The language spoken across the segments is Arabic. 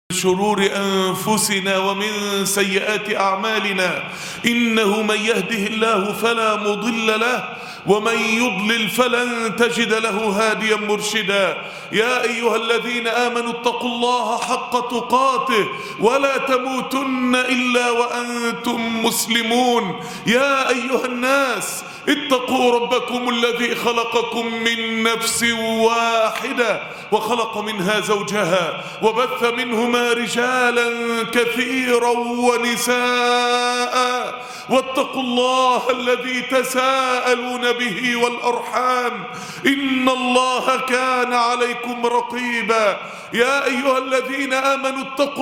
شرور أنفسنا ومن سيئات أعمالنا، إنه من يهده الله فلا مضل له ومن يضلل فلن تجد له هاديا مرشدا. يا أيها الذين آمنوا اتقوا الله حق تقاته ولا تموتن إلا وأنتم مسلمون. يا أيها الناس اتقوا ربكم الذي خلقكم من نفس واحدة وخلق منها زوجها وبث منهما رجالا كثيرا ونساء، واتقوا الله الذي تساءلون به والأرحام إن الله كان عليكم رقيبا. يا أيها الذين آمنوا اتقوا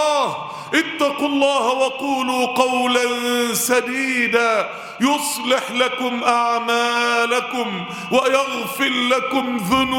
الله وقولوا قولا سديدا يصلح لكم أعمالكم ويغفر لكم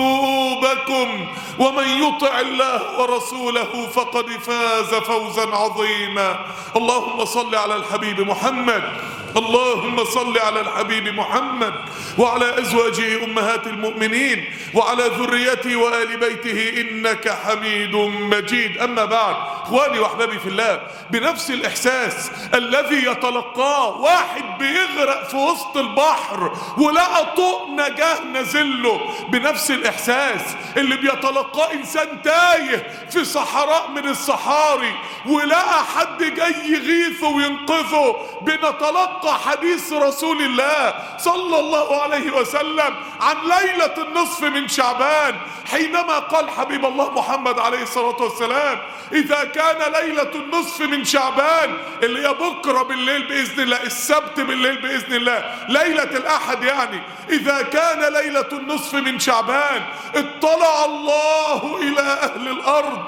ذنوبكم، ومن يطع الله ورسوله فقد فاز فوزا عظيما. اللهم صل على الحبيب محمد، اللهم صل على الحبيب محمد وعلى أزواجه أمهات المؤمنين وعلى ذريته وآل بيته إنك حميد مجيد. أما بعد، إخواني وأحبابي في الله، بنفس الإحساس الذي يتلقاه واحد بيغرق في وسط البحر ولقى طوق نجاه نزله، بنفس الإحساس اللي بيتلقاه إنسان تايه في صحراء من الصحاري ولقى حد جاي يغيثه وينقذه، بنتلقى حديث رسول الله صلى الله عليه وسلم عن ليلة النصف من شعبان، حينما قال حبيب الله محمد عليه الصلاة والسلام: إذا كان ليلة النصف من شعبان، اللي هي بكرة بالليل بإذن الله، السبت بالليل بإذن الله، ليلة الأحد يعني، إذا كان ليلة النصف من شعبان اطلع الله إلى أهل الأرض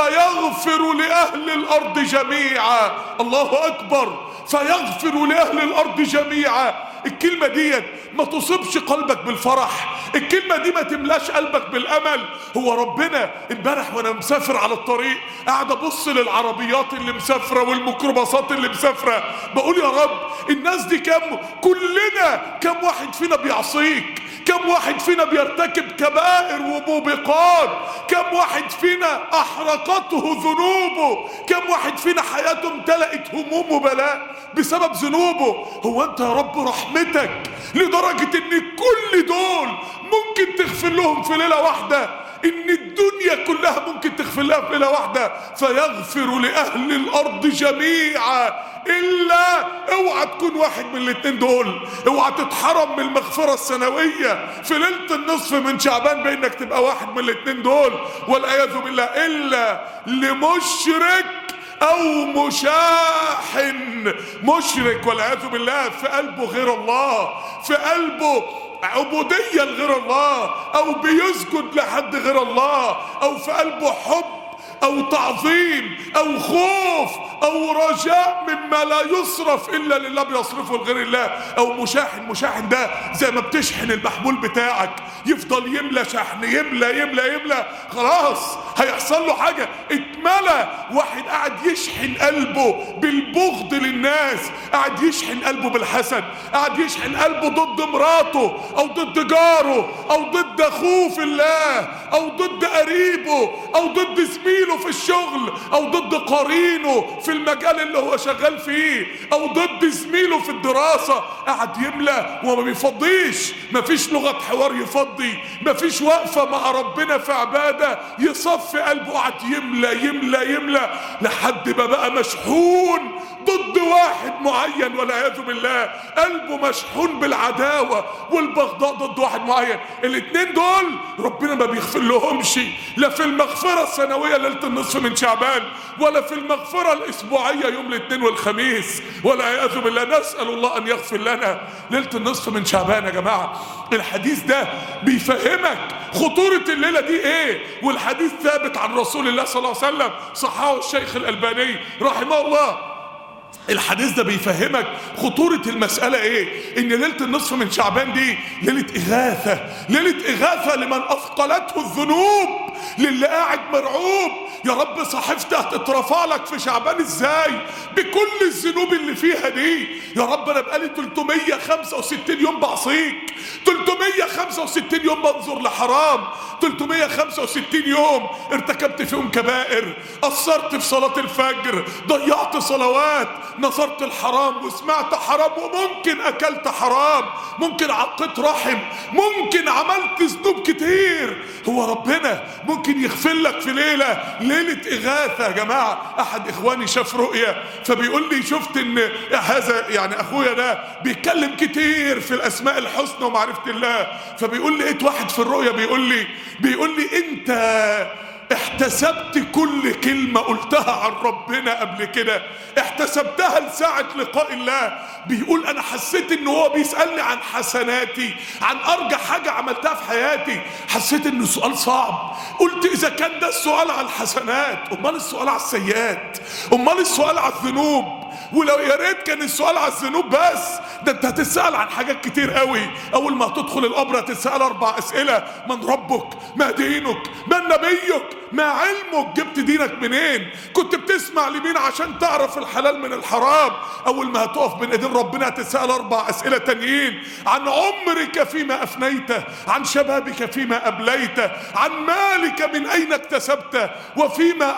فيغفر لأهل الأرض جميعا. الله أكبر، فيغفر لأهل الأرض جميعا. الكلمة دي ما تصيبش قلبك بالفرح؟ الكلمة دي ما تملاش قلبك بالأمل؟ هو ربنا امبارح وانا مسافر على الطريق قاعد ابص للعربيات اللي مسافرة والميكروباصات اللي مسافرة، بقول يا رب الناس دي كلنا كم واحد فينا بيعصيك؟ كم واحد فينا بيرتكب كبائر وموبقات؟ كم واحد فينا أحرقته ذنوبه؟ كم واحد فينا حياته امتلأت هموم وبلاء بسبب ذنوبه؟ هو أنت يا رب رحمتك لدرجة إن كل دول ممكن تغفر لهم في ليلة واحدة؟ إن الدنيا كلها ممكن تغفر لها في ليلة واحدة؟ فيغفر لأهل الأرض جميعا إلا اوعى تكون واحد من الاتنين دول، اوعى تتحرم من المغفرة السنوية في ليلة النصف من شعبان بإنك تبقى واحد من الاتنين دول، والعياذ بالله، إلا لمشرك أو مشاحن. مشرك والعياذ بالله في قلبه غير الله، في قلبه عبودية لغير الله، أو بيسجد لحد غير الله، أو في قلبه حب أو تعظيم أو خوف أو رجاء مما لا يصرف إلا لله بيصرفه لغير الله، أو مشاحن. مشاحن ده زي ما بتشحن المحمول بتاعك، يفضل يملى شحن، يملى يملى يملى، خلاص هيحصل له حاجة، اتملى. واحد قاعد يشحن قلبه بالبغض للناس، قاعد يشحن قلبه بالحسد، قاعد يشحن قلبه ضد مراته أو ضد جاره أو ضد أخوه في الله أو ضد قريبه أو ضد زميله في الشغل أو ضد قرينه في المجال اللي هو شغال فيه أو ضد زميله في الدراسة، قاعد يملى وما بيفضيش. مفيش لغة حوار يفضي، مفيش وقفة مع ربنا في عبادة يصفي قلبه، قاعد يملى يملى يملى لحد ما بقى مشحون ضد واحد معين، والعياذ بالله قلبه مشحون بالعداوة والبغضاء ضد واحد معين. الاتنين دول ربنا ما بيغفر لهمش، لا في المغفرة السنوية ليلة النصف من شعبان ولا في المغفرة الأسبوعية يوم الاثنين والخميس، والعياذ بالله. نسأل الله أن يغفر لنا ليلة النصف من شعبان. يا جماعة الحديث ده بيفهمك خطورة الليلة دي ايه، والحديث ثابت عن رسول الله صلى الله عليه وسلم، صححه الشيخ الألباني رحمه الله. الحديث ده بيفهمك خطورة المسألة ايه، ان ليلة النصف من شعبان دي ليلة إغاثة، ليلة إغاثة لمن أثقلته الذنوب، للي قاعد مرعوب يا رب صحيفتي هتترفع لك في شعبان ازاي بكل الذنوب اللي فيها دي. يا رب انا بقالي 365 يوم بعصيك، 365 يوم بنظر لحرام، 365 يوم ارتكبت فيهم كبائر، قصرت في صلاة الفجر، ضيعت صلوات، نظرت الحرام وسمعت حرام، وممكن اكلت حرام، ممكن عقدت رحم، ممكن عملت ذنوب كتير. هو ربنا ممكن يغفر لك في ليلة إغاثة. يا جماعة احد اخواني شاف رؤية فبيقول لي شفت ان هذا يعني اخويا ده بيتكلم كتير في الاسماء الحسنى ومعرفة الله، فبيقول لي لقيت واحد في الرؤية بيقول لي انت احتسبت كل كلمة قلتها عن ربنا قبل كده، احتسبتها لساعة لقاء الله. بيقول انا حسيت ان هو بيسألني عن حسناتي، عن ارجع حاجة عملتها في حياتي. حسيت انه سؤال صعب، قلت اذا كان ده السؤال على الحسنات امال السؤال على السيئات، امال السؤال على الذنوب؟ ولو يا ريت كان السؤال على الذنوب بس، ده انت هتتسأل عن حاجات كتير قوي. اول ما تدخل القبر هتتسأل 4 اسئلة: من ربك؟ ما دينك؟ من نبيك؟ ما علمك؟ جبت دينك منين؟ كنت بتسمع لمين عشان تعرف الحلال من الحرام؟ اول ما هتقف بين ايدين ربنا هتتسأل 4 اسئلة تانيين: عن عمرك فيما افنيته، عن شبابك فيما ابليته، عن مالك من اين اكتسبته، وفيما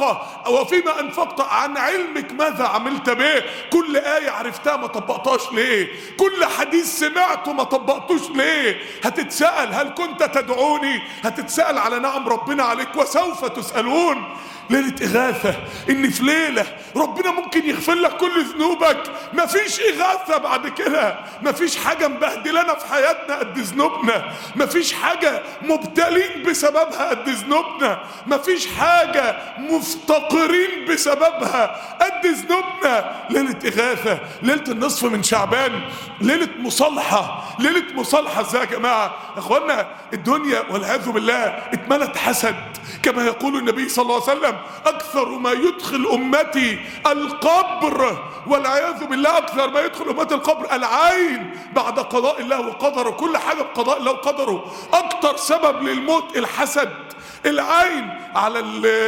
انفقت، عن علمك ماذا عملت به. كل آية عرفتها ما طبقتهاش ليه؟ كل حديث سمعته ما طبقتوش ليه؟ هتتسأل: هل كنت تدعوني؟ هتتسأل على نعم ربنا عليك وسوف تسألون. ليلة إغاثة، إن في ليلة ربنا ممكن يغفر لك كل ذنوبك. مفيش إغاثة بعد كده، مفيش حاجة مبهدلنا في حياتنا قد ذنوبنا، مفيش حاجة مبتلين بسببها قد ذنوبنا، مفيش حاجة مفتقرين بسببها قد ذنوبنا. ليلة إغاثة، ليلة النصف من شعبان، ليلة مصالحة. ليلة مصالحة ازاي يا جماعة؟ اخوانا الدنيا والعياذ بالله اتملت حسد، كما يقول النبي صلى الله عليه وسلم: اكثر ما يدخل امتي القبر، والعياذ بالله اكثر ما يدخل امتي القبر العين بعد قضاء الله وقدره. كل حاجة بقضاء الله وقدره. اكتر سبب للموت الحسد، العين. على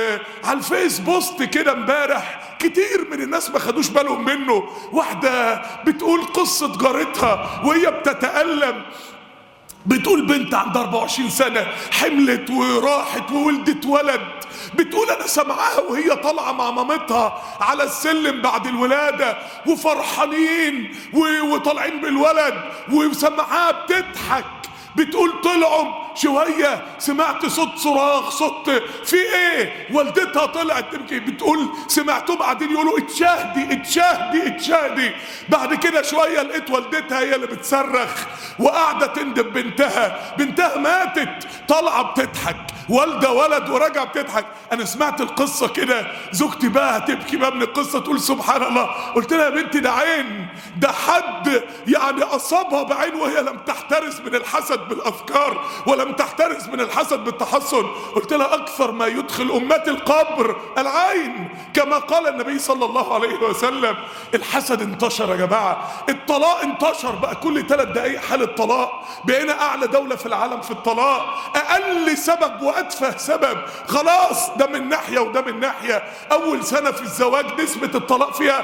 الفيس بوست كده امبارح كتير من الناس ما خدوش بالهم منه، واحدة بتقول قصة جارتها وهي بتتألم، بتقول بنت عندها 24 سنة حملت وراحت وولدت ولد، بتقول انا سمعاها وهي طالعة مع مامتها على السلم بعد الولادة وفرحانين وطالعين بالولد، وسمعاها بتضحك. بتقول طلعوا شوية سمعت صوت صراخ، صوت في ايه؟ والدتها طلعت تبكي، بتقول سمعتهم قاعدين يقولوا اتشاهدي اتشاهدي اتشاهدي. بعد كده شوية لقيت والدتها هي اللي بتصرخ وقاعدة تندب بنتها ماتت، طالعة بتضحك، والدة ولد وراجعة بتضحك. انا سمعت القصة كده، زوجتي بقى هتبكي بقى من القصة، تقول سبحان الله. قلت لها يا بنتي ده عين، ده حد يعني اصابها بعين وهي لم تحترس من الحسد بالاذكار ولم تحترس من الحسد بالتحسن. قلت لها اكثر ما يدخل امتي القبر العين، كما قال النبي صلى الله عليه وسلم. الحسد انتشر يا جماعة، الطلاق انتشر بقى، كل 3 دقايق حالة طلاق. بقينا اعلى دولة في العالم في الطلاق، اقل سبب واتفه سبب خلاص ده من ناحية وده من ناحية. اول سنة في الزواج نسبة الطلاق فيها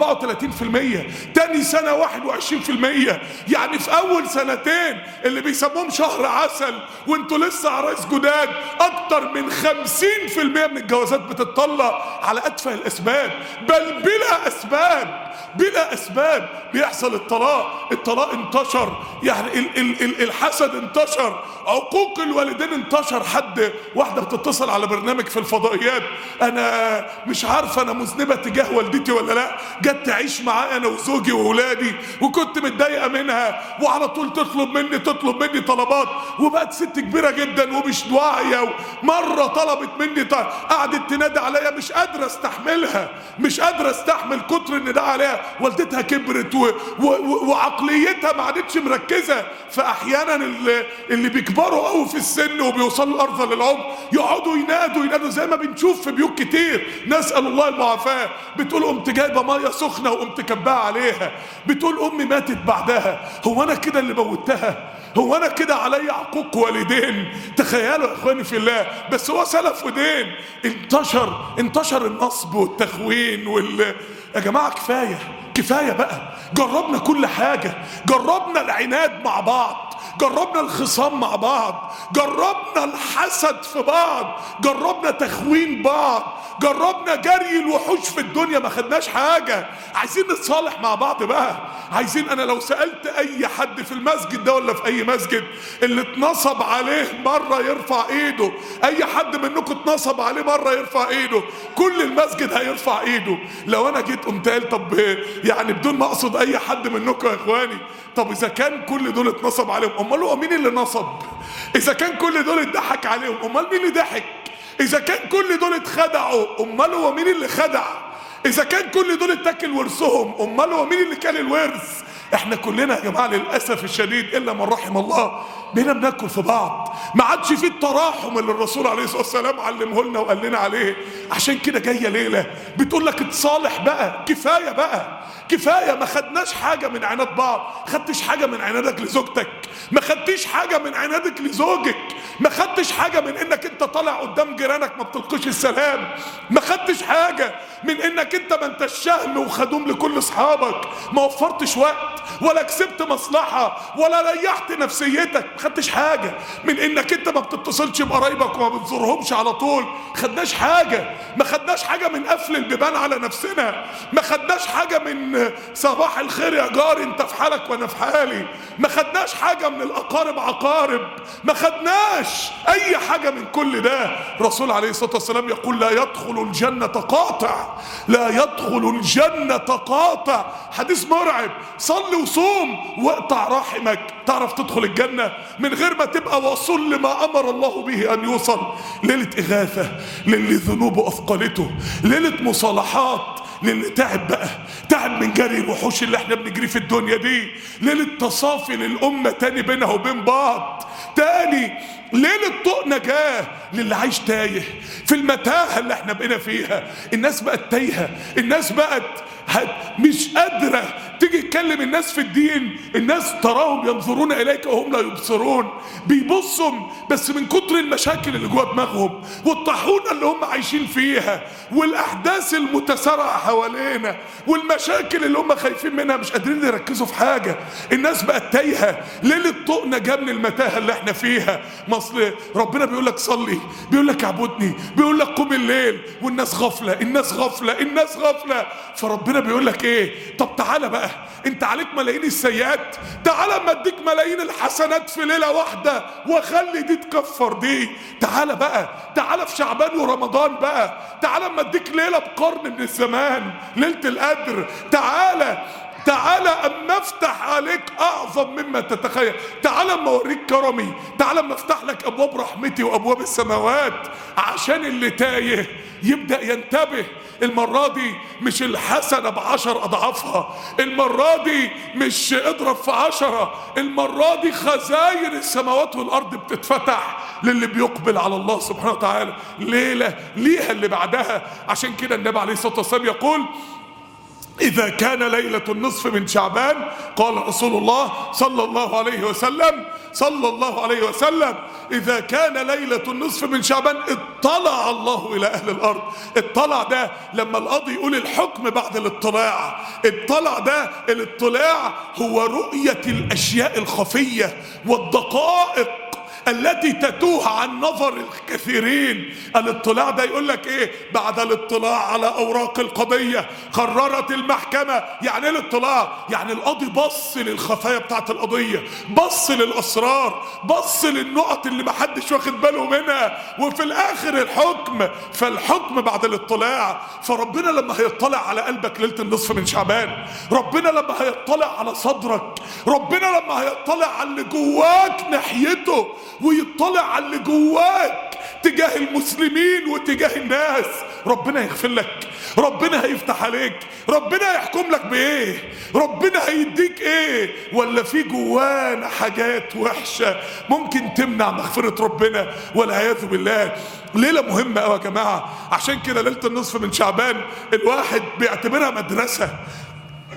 34%، تاني سنة 21%. يعني في اول سنتين اللي بيسموهم شهر عسل وانتوا لسه عرايس جداد، اكتر من 50% من الجوازات بتطلق على اتفه الاسباب، بل بلا اسباب بيحصل الطلاق. الطلاق انتشر، يعني الحسد انتشر، عقوق الوالدين انتشر. حد واحدة بتتصل على برنامج في الفضائيات: انا مش عارفة انا مذنبة تجاه والدتي ولا لا، جت تعيش معايا انا وزوجي وولادي وكنت متضايقة منها، وعلى طول تطلب مني طلبات، وبقت ست كبيرة جدا ومش واعية. مرة طلبت مني قعدت تنادي عليا، مش قادرة استحملها، مش قادرة استحمل كتر النداء عليها. والدتها كبرت وعقليتها ما عادتش مركزة. فاحيانا اللي بيكبروا قوي في السن وبيوصلوا ارذل العمر يقعدوا ينادوا زي ما بنشوف في بيوت كتير، نسأل الله المعافاة. بتقول قمت جايبة مية سخنة وقمت كباها عليها، بتقول امي ماتت بعدها، هو انا كده اللي موتها؟ هو انا كده عليا عقوق والدين. تخيلوا يا اخواني في الله، بس هو سلف ودين. انتشر النصب والتخوين يا جماعة كفاية بقى. جربنا كل حاجة، جربنا العناد مع بعض، جربنا الخصام مع بعض، جربنا الحسد في بعض، جربنا تخوين بعض، جربنا جري الوحوش في الدنيا، ما خدناش حاجة. عايزين نتصالح مع بعض بقى. عايزين، انا لو سألت اي حد في المسجد ده ولا في اي مسجد اللي اتنصب عليه مرة يرفع ايده، اي حد منكم اتنصب عليه مرة يرفع ايده، كل المسجد هيرفع ايده. لو انا جيت قمت قال طب يعني بدون ما اقصد اي حد منكم يا اخواني، طب اذا كان كل دول اتنصب عليهم، امال هو مين اللي نصب؟ اذا كان كل دول اتضحك عليهم، امال مين اللي ضحك؟ اذا كان كل دول اتخدعوا، امال هو مين اللي خدع؟ اذا كان كل دول اتاكل ورثهم، امال هو مين اللي كان الورث؟ احنا كلنا يا جماعه للاسف الشديد الا من رحم الله بقينا بناكل في بعض. ما عادش فيه التراحم اللي الرسول عليه الصلاه والسلام علمه لنا وقال لنا عليه. عشان كده جايه ليله بتقول لك اتصالح بقى، كفايه بقى، كفايه. ما خدناش حاجه من عناد بعض. خدتش حاجه من عنادك لزوجتك، ما خدتش حاجه من عنادك لزوجك، ما خدتش حاجه من انك انت طالع قدام جيرانك ما بتلقيش السلام، ما خدتش حاجه من انك انت ما انتش شهم وخدوم لكل اصحابك، ما وفرتش وقت ولا كسبت مصلحه ولا ريحت نفسيتك. ما خدتش حاجه من انك انت ما بتتصلش بقرايبك وما بتزورهمش على طول. خدناش حاجه. ما خدناش حاجه من قفل البيبان على نفسنا. ما خدناش حاجه من صباح الخير يا جاري انت في حالك وانا في حالي. ما خدناش حاجه من الاقارب عقارب. ما خدناش اي حاجه من كل ده. الرسول عليه الصلاه والسلام يقول لا يدخل الجنه قاطع، لا يدخل الجنه قاطع. حديث مرعب. صل وصوم واقطع رحمك، تعرف تدخل الجنه من غير ما تبقى واصل لما امر الله به ان يوصل. ليله اغاثه للي ذنوبه اثقلته، ليله مصالحات للي تعب بقى، تعب من جري الوحوش اللي احنا بنجري في الدنيا دي، ليله تصافي للامه تاني بينها وبين بعض تاني، ليله طوق نجاه للي عايش تايه في المتاهه اللي احنا بقينا فيها. الناس بقت تايهه، الناس بقت مش قادرة تيجي تكلم الناس في الدين. الناس تراهم ينظرون إليك وهم لا يبصرون، بيبصوا بس من كتر المشاكل اللي جوه دماغهم والطاحونة اللي هم عايشين فيها والأحداث المتسارعة حوالينا والمشاكل اللي هم خايفين منها مش قادرين يركزوا في حاجة. الناس بقت تايهة. ليلة طوق نجاة من المتاهة اللي احنا فيها. مصر ربنا بيقول لك صلي، بيقول لك اعبدني، بيقول لك قوم الليل، والناس غفلة، الناس غفلة، الناس غفلة. فربنا بيقول لك ايه؟ طب تعالى بقى، انت عليك ملايين السيئات، تعالى اما اديك ملايين الحسنات في ليله واحده واخلي دي تكفر دي. تعالى بقى، تعالى في شعبان ورمضان بقى، تعالى اما اديك ليله بقرن من الزمان، ليله القدر. تعالى اما افتح عليك اعظم مما تتخيل، تعالى اما اوريك كرمي، تعالى اما افتح لك ابواب رحمتي وابواب السماوات، عشان اللي تايه يبدأ ينتبه. المرة دي مش الحسنة ب10 أضعافها، المرة دي مش اضرب في 10، المرة دي خزاين السماوات والأرض بتتفتح للي بيقبل على الله سبحانه وتعالى. ليلة ليها اللي بعدها. عشان كده النبي عليه الصلاة والسلام يقول إذا كان ليلة النصف من شعبان، قال رسول الله صلى الله عليه وسلم إذا كان ليلة النصف من شعبان اطلع الله إلى أهل الأرض. اطلع ده لما القاضي يقول الحكم بعد الاطلاع. اطلع ده، الاطلاع هو رؤية الأشياء الخفية والدقائق التي تتوه عن نظر الكثيرين. الاطلاع ده يقول لك ايه؟ بعد الاطلاع على اوراق القضيه قررت المحكمه. يعني ايه الاطلاع؟ يعني القاضي بص للخفايا بتاعت القضيه، بص للاسرار، بص للنقط اللي محدش واخد باله منها، وفي الاخر الحكم. فالحكم بعد الاطلاع. فربنا لما هيطلع على قلبك ليله النصف من شعبان، ربنا لما هيطلع على صدرك، ربنا لما هيطلع على اللي جواك ناحيته ويطلع على اللي جواك تجاه المسلمين وتجاه الناس، ربنا يغفر لك، ربنا هيفتح عليك، ربنا هيحكم لك بايه، ربنا هيديك ايه. ولا في جوانا حاجات وحشة ممكن تمنع مغفرة ربنا والعياذ بالله. ليلة مهمة قوي يا جماعة. عشان كده ليلة النصف من شعبان الواحد بيعتبرها مدرسة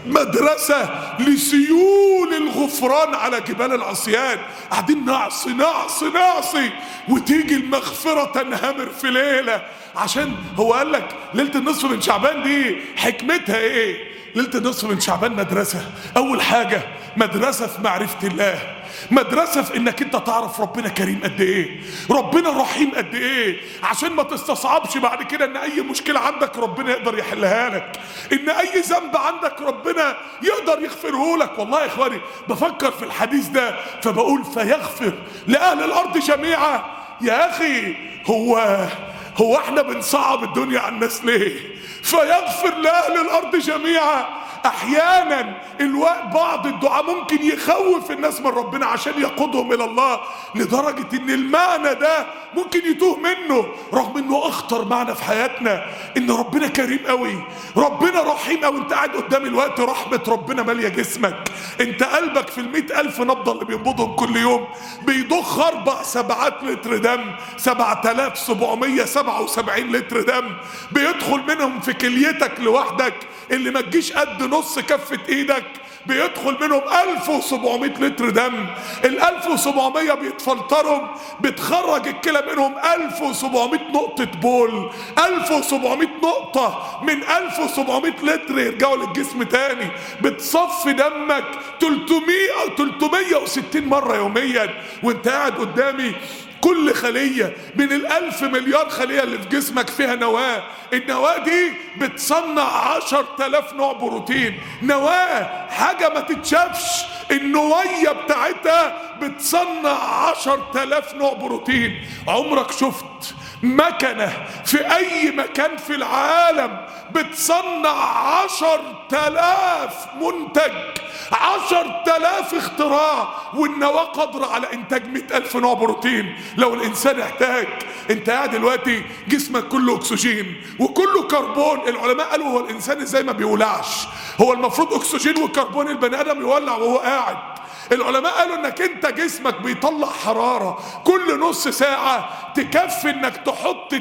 مدرسة لسيول الغفران على جبال العصيان، قاعدين نعصي نعصي نعصي وتيجي المغفرة تنهمر في ليلة. عشان هو قال لك ليلة النصف من شعبان دي حكمتها ايه؟ ليلة النصف من شعبان مدرسة. اول حاجة مدرسة في معرفة الله، مدرسة في انك انت تعرف ربنا كريم قد ايه، ربنا رحيم قد ايه، عشان ما تستصعبش بعد كده ان اي مشكلة عندك ربنا يقدر يحلها لك، ان اي ذنب عندك ربنا يقدر يغفره لك. والله يا اخواني بفكر في الحديث ده فبقول فيغفر لأهل الارض جميعا. يا اخي هو احنا بنصعب الدنيا على الناس ليه؟ فيغفر لأهل الارض جميعا. احيانا بعض الدعاء ممكن يخوف الناس من ربنا عشان يقودهم الى الله، لدرجة ان المعنى ده ممكن يتوه منه، رغم انه اخطر معنى في حياتنا، ان ربنا كريم قوي، ربنا رحيم قوي. انت قاعد قدام الوقت رحمة ربنا مالية جسمك، انت قلبك في 100,000 نبضة اللي بينبضهم كل يوم بيضخ 4 لتر دم، 7777 لتر دم بيدخل منهم في كليتك لوحدك اللي ما تجيش قد نص كفة ايدك، بيدخل منهم 1700 لتر دم. ال 1700 بيتفلترهم، بتخرج الكلى منهم 1700 نقطة بول، 1700 نقطة من 1700 لتر يرجعوا للجسم تاني. بتصفي دمك 360 مرة يوميا وانت قاعد قدامي. كل خلية من 1000 مليار خلية اللي في جسمك فيها نواة، النواة دي بتصنع 10,000 نوع بروتين. نواة حاجة ما تتشافش، النوية بتاعتها بتصنع 10,000 نوع بروتين. عمرك شفت مكنة في أي مكان في العالم بتصنع 10,000 منتج، 10,000 اختراع، والنواة قادرة على إنتاج 100,000 نوع بروتين لو الإنسان احتاج. أنت قاعد دلوقتي جسمك كله أكسجين وكله كربون. العلماء قالوا هو الإنسان إزاي ما بيولعش؟ هو المفروض أكسجين وكربون البني آدم يولع وهو قاعد. العلماء قالوا انك انت جسمك بيطلع حرارة كل نص ساعة تكفي انك تحط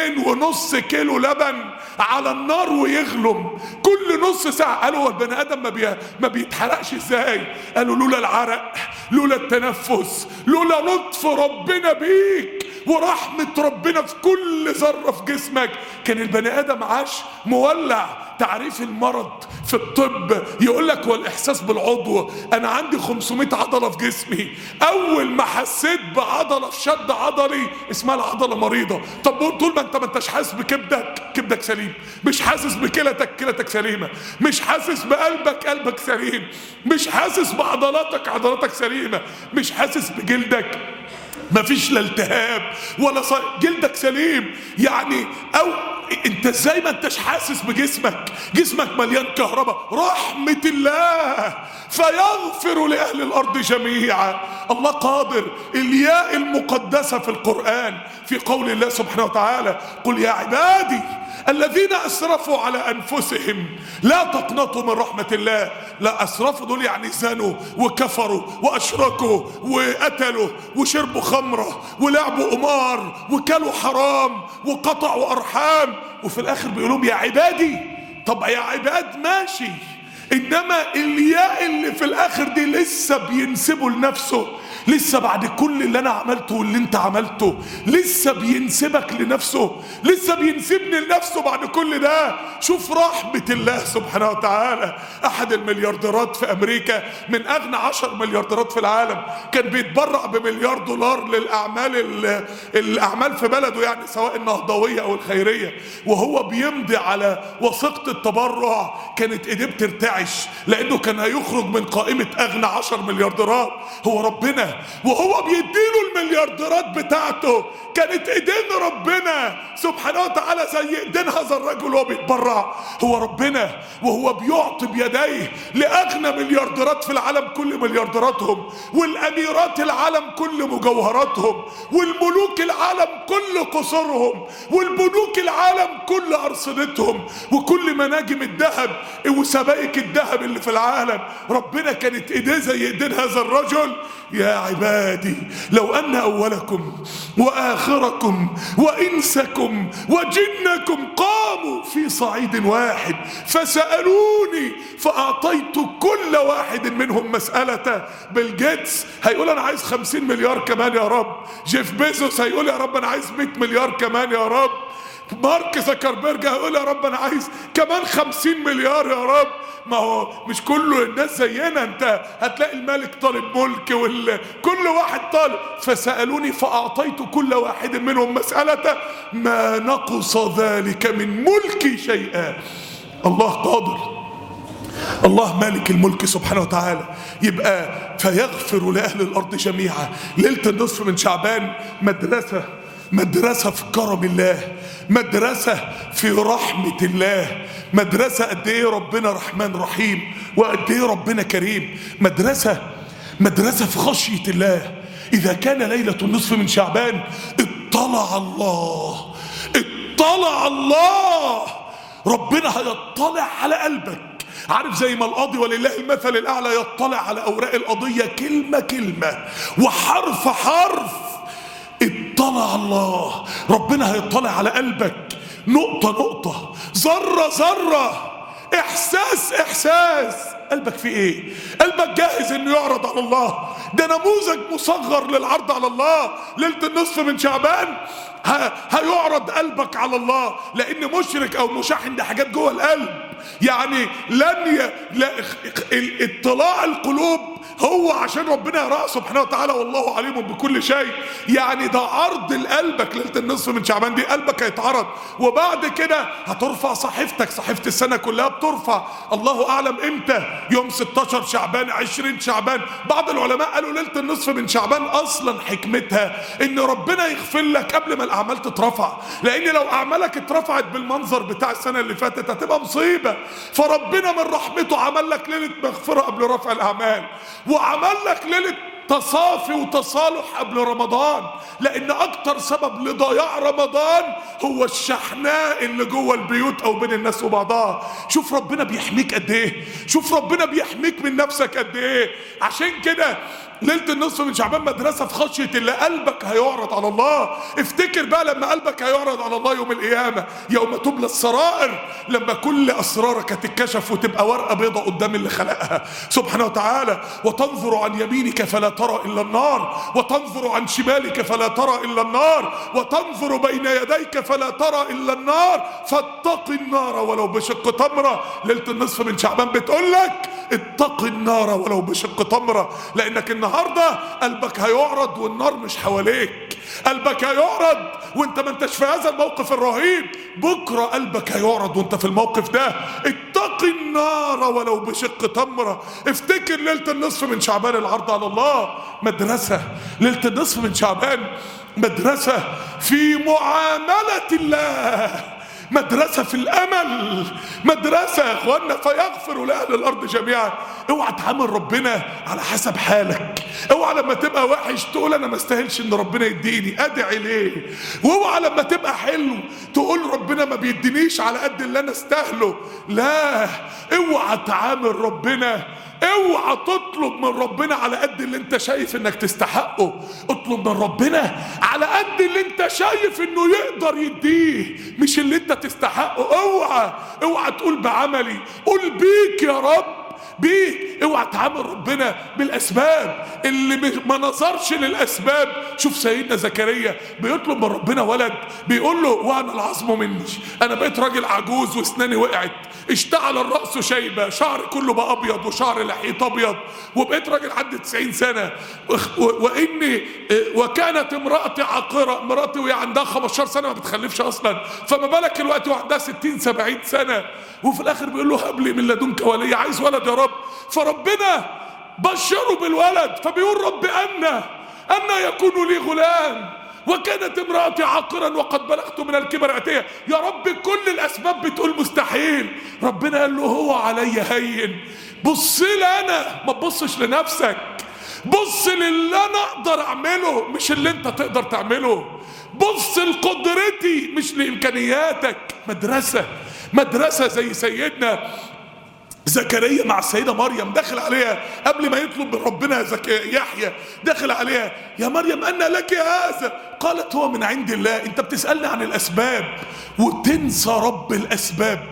2.5 كيلو لبن على النار ويغلم كل نص ساعة. قالوا هو البني ادم ما بيتحرقش ازاي؟ قالوا لولا العرق، لولا التنفس، لولا لطف ربنا بيك ورحمة ربنا في كل ذرة في جسمك كان البني ادم عاش مولع. تعريف المرض في الطب يقول لك هو الاحساس بالعضو. انا عندي 500 عضله في جسمي، اول ما حسيت بعضله في شد عضلي اسمها العضله مريضه. طب طول ما انتش حاسس بكبدك، كبدك سليم، مش حاسس بكلتك، كلتك سليمه، مش حاسس بقلبك، قلبك سليم، مش حاسس بعضلاتك، عضلاتك سليمه، مش حاسس بجلدك، مفيش لا التهاب ولا جلدك سليم. يعني او انت ازاي ما انتش حاسس بجسمك؟ جسمك مليان كهرباء. رحمة الله فيغفر لأهل الأرض جميعا. الله قادر. الياء المقدسة في القرآن في قول الله سبحانه وتعالى قل يا عبادي الذين أسرفوا على أنفسهم لا تقنطوا من رحمة الله. لا، أسرفوا دول يعني زنوا وكفروا وأشركوا وقتلوا وشربوا خمرة ولعبوا قمار وكلوا حرام وقطعوا أرحام، وفي الآخر بيقولوا يا عبادي. طب يا عباد ماشي، إنما الياء اللي في الآخر دي لسه بينسبوا لنفسه، لسه بعد كل اللي انا عملته واللي انت عملته لسه بينسبك لنفسه، لسه بينسبني لنفسه بعد كل ده. شوف رحمة الله سبحانه وتعالى. احد المليارديرات في امريكا من اغنى 10 مليارديرات في العالم كان بيتبرع بمليار دولار للاعمال في بلده، يعني سواء النهضوية او الخيرية، وهو بيمضي على وثيقة التبرع كانت ايديه بترتعش لانه كان هيخرج من قائمة اغنى 10 مليارديرات. هو ربنا وهو بيديله المليارديرات بتاعته كانت ايدين ربنا سبحانه وتعالى زي ايدين هذا الرجل وهو بيتبرع. هو ربنا وهو بيعطي بيديه لاغنى مليارديرات في العالم كل مليارديراتهم، والاميرات العالم كل مجوهراتهم، والملوك العالم كل قصورهم، والبنوك العالم كل ارصدتهم، وكل مناجم الذهب وسبائك الذهب اللي في العالم. ربنا كانت ايديه زي ايدين هذا الرجل. يا عبادي لو أن أولكم وآخركم وإنسكم وجنكم قاموا في صعيد واحد فسألوني فأعطيت كل واحد منهم مسألة. بيل جيتس هيقول أنا عايز 50 مليار كمان يا رب. جيف بيزوس هيقول يا رب أنا عايز 100 مليار كمان يا رب. مارك زكربيرج هيقول يا رب أنا عايز كمان 50 مليار يا رب. ما هو مش كله الناس زينا، انت هتلاقي الملك طالب ملك كل واحد طالب. فسألوني فأعطيت كل واحد منهم مسألة ما نقص ذلك من ملكي شيئا. الله قادر، الله مالك الملك سبحانه وتعالى. يبقى فيغفر لأهل الأرض جميعا. ليلة النصف من شعبان مدرسة في كرم الله، مدرسة في رحمة الله، مدرسة قد ايه ربنا رحمن رحيم وقد ايه ربنا كريم، مدرسة في خشية الله. إذا كان ليلة النصف من شعبان اطلع الله، ربنا هيطلع على قلبك. عارف زي ما القاضي ولله المثل الأعلى يطلع على أوراق القضية كلمة كلمة وحرف حرف. اطلع الله، ربنا هيطلع على قلبك نقطة نقطة، ذرة ذرة، إحساس. قلبك فيه إيه؟ قلبك جاهز إنه يعرض على الله؟ ده نموذج مصغر للعرض على الله. ليلة النصف من شعبان هيعرض قلبك على الله، لأن مشرك أو مشاحن ده حاجات جوه القلب. يعني اطلاع القلوب هو عشان ربنا يراه سبحانه وتعالى، والله عليم بكل شيء. يعني ده عرض لقلبك. ليلة النصف من شعبان دي قلبك هيتعرض، وبعد كده هترفع صحيفتك، صحيفة السنة كلها بترفع. الله أعلم إمتى، يوم 16 شعبان، 20 شعبان. بعض العلماء قالوا ليلة النصف من شعبان أصلا حكمتها إن ربنا يغفر لك قبل ما الأعمال تترفع، لأن لو أعمالك اترفعت بالمنظر بتاع السنة اللي فاتت هتبقى مصيبة. فربنا من رحمته عمل لك ليلة مغفرة قبل رفع الأعمال، وعمل لك ليلة تصافي وتصالح قبل رمضان، لأن أكتر سبب لضياع رمضان هو الشحناء اللي جوه البيوت أو بين الناس وبعضها. شوف ربنا بيحميك قد إيه، شوف ربنا بيحميك من نفسك قد إيه. عشان كده ليلة النصف من شعبان مدرسة في خشية الله. قلبك هيعرض على الله. افتكر بقى لما قلبك هيعرض على الله يوم القيامة، يوم تبلى السرائر، لما كل أسرارك هتتكشف وتبقى ورقة بيضة قدام اللي خلقها سبحانه وتعالى. وتنظر عن يمينك فلا ترى إلا النار، وتنظر عن شمالك فلا ترى إلا النار، وتنظر بين يديك فلا ترى إلا النار، فاتق النار ولو بشق تمرة. ليلة النصف من شعبان بتقول لك اتق النار ولو بشق تمرة، لأنك النهاردة قلبك هيعرض والنار مش حواليك. قلبك هيعرض وانت ما انتش في هذا الموقف الرهيب، بكرة قلبك هيعرض وانت في الموقف ده. اتق النار ولو بشق تمرة. افتكر ليلة النصف من شعبان العرض على الله. مدرسة ليلة النصف من شعبان، مدرسة في معاملة الله، مدرسة في الأمل، مدرسة يا اخوانا فيغفر لأهل الأرض جميعا. اوعى تعامل ربنا على حسب حالك. اوعى لما تبقى وحش تقول أنا ما استاهلش إن ربنا يديني، أدعي ليه. واوعى لما تبقى حلو تقول ربنا ما بيدينيش على قد اللي أنا استاهله. لا، اوعى تعامل ربنا، اوعى تطلب من ربنا على قد اللي انت شايف انك تستحقه. اطلب من ربنا على قد اللي انت شايف انه يقدر يديه، مش اللي انت تستحقه. اوعى تقول بعملي، قول بيك يا رب، بيك. اوعى تعامل ربنا بالاسباب. اللي ما نظرش للاسباب، شوف سيدنا زكريا بيطلب من ربنا ولد، بيقول له وانا العظم مني، انا بقيت راجل عجوز واسناني وقعت، اشتعل الراس شيبه، شعري كله بقى ابيض وشعر لحيته ابيض، وبقيت راجل عندي 90 سنه، واني وكانت امراتي عاقره. مراتي وهي عندها 15 سنه ما بتخلفش اصلا، فما بالك الوقت وعندها 60 70 سنه. وفي الاخر بيقول له هب لي من لدنك ولي، عايز ولد يا رب. فربنا بشره بالولد، فبيقول رب أن يكون لي غلام وكانت امرأتي عاقرا وقد بلغت من الكبر عتيا. يا رب كل الأسباب بتقول مستحيل. ربنا قال له هو علي هين، بص لي أنا، ما تبصش لنفسك، بص للي أنا أقدر أعمله مش اللي أنت تقدر تعمله، بص لقدرتي مش لإمكانياتك. مدرسة زي سيدنا زكريا مع السيدة مريم داخل عليها قبل ما يطلب من ربنا يحيى، داخل عليها: يا مريم أنى لك هذا؟ قالت: هو من عند الله. انت بتسألني عن الأسباب وتنسى رب الأسباب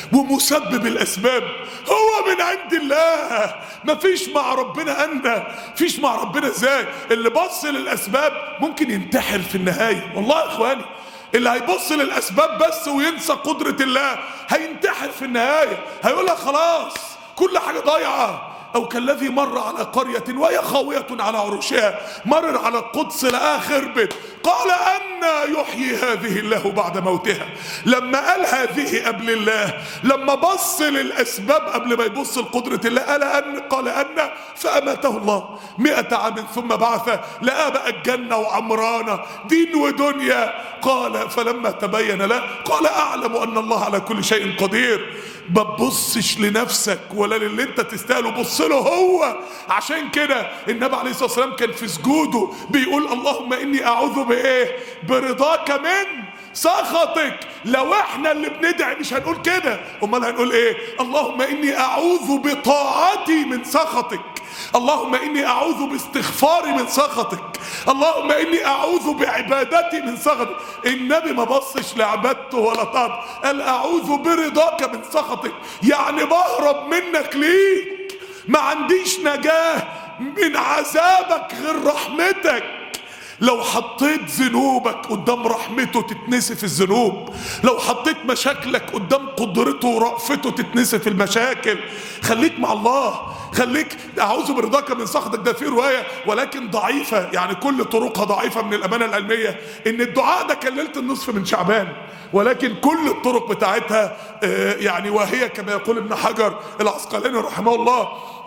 ومسبب الأسباب. هو من عند الله، مفيش مع ربنا أنى، مفيش مع ربنا ازاي. اللي بص للأسباب ممكن ينتحر في النهاية. والله يا إخواني، اللي هيبص للأسباب بس وينسى قدرة الله هينتحر في النهاية. هيقولها خلاص كل حاجة ضايعة. أو كالذي مر على قرية وهي خاوية على عروشها، مرر على القدس لقاها خربت، قال: أنى يحيي هذه الله بعد موتها. لما قال هذه قبل الله، لما بص للأسباب قبل ما يبص لقدرة الله، قال أن فأماته الله 100 عام ثم بعثه، لقى بقى الجنة وعمرانة دين ودنيا. قال: فلما تبين له قال: أعلم أن الله على كل شيء قدير. ما تبصش لنفسك ولا للي انت تستاهله، بص له هو. عشان كده النبي عليه الصلاة والسلام كان في سجوده بيقول: اللهم إني أعوذ بإيه؟ برضاك من سخطك. لو احنا اللي بندعي مش هنقول كده، امال هنقول ايه؟ اللهم إني أعوذ بطاعتي من سخطك، اللهم إني أعوذ باستغفاري من سخطك، اللهم إني أعوذ بعبادتي من سخطك. النبي ما بصش لعبادته ولا طاعته، قال: أعوذ برضاك من سخطك، يعني بهرب منك ليك، ما عنديش نجاة من عذابك غير رحمتك. لو حطيت ذنوبك قدام رحمته تتنسف الذنوب، لو حطيت مشاكلك قدام قدرته ورأفته تتنسف المشاكل. خليك مع الله، خليك. أعوذ برضاك من سخطك ده في رواية ولكن ضعيفة، يعني كل طرقها ضعيفة من الأمانة العلمية، إن الدعاء ده كان ليلة النصف من شعبان، ولكن كل الطرق بتاعتها يعني وهي كما يقول ابن حجر العسقلاني رحمه الله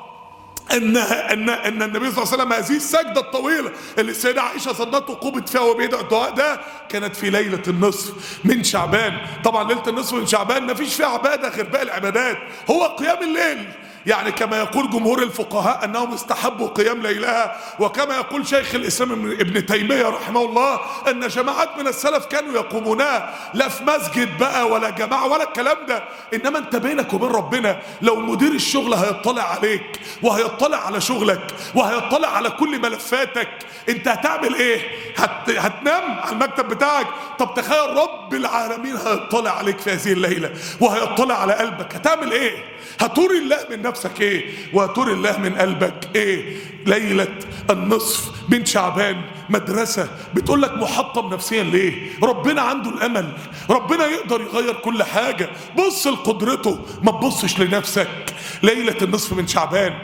ان النبي صلى الله عليه وسلم هذه السجده الطويله اللي السيده عائشه صدته قبض فيها وبيدعو الدعاء ده كانت في ليله النصف من شعبان. طبعا ليله النصف من شعبان ما فيش فيها عباده غير باقي العبادات، هو قيام الليل. يعني كما يقول جمهور الفقهاء انهم استحبوا قيام ليلها، وكما يقول شيخ الاسلام ابن تيميه رحمه الله ان جماعات من السلف كانوا يقومونها، لا في مسجد بقى ولا جماعه ولا الكلام ده، انما انت بينك وبين ربنا. لو مدير الشغل هيطلع عليك وهيطلع على شغلك وهيطلع على كل ملفاتك، انت هتعمل ايه؟ هتنام على المكتب بتاعك؟ طب تخيل رب العالمين هيطلع عليك في هذه الليله وهيطلع على قلبك، هتعمل ايه؟ هتوري الله من نفسك ايه؟ وهتوري الله من قلبك ايه؟ ليلة النصف من شعبان مدرسة بتقول لك محطم نفسيا ليه؟ ربنا عنده الامل، ربنا يقدر يغير كل حاجة، بص لقدرته ما تبصش لنفسك. ليلة النصف من شعبان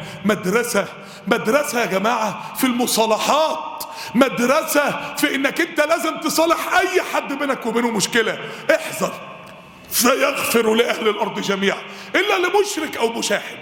مدرسة يا جماعة في المصالحات، مدرسة في انك انت لازم تصالح اي حد بينك وبينه مشكلة. احذر، سيغفر لأهل الأرض جميعا إلا لمشرك أو مشاحن.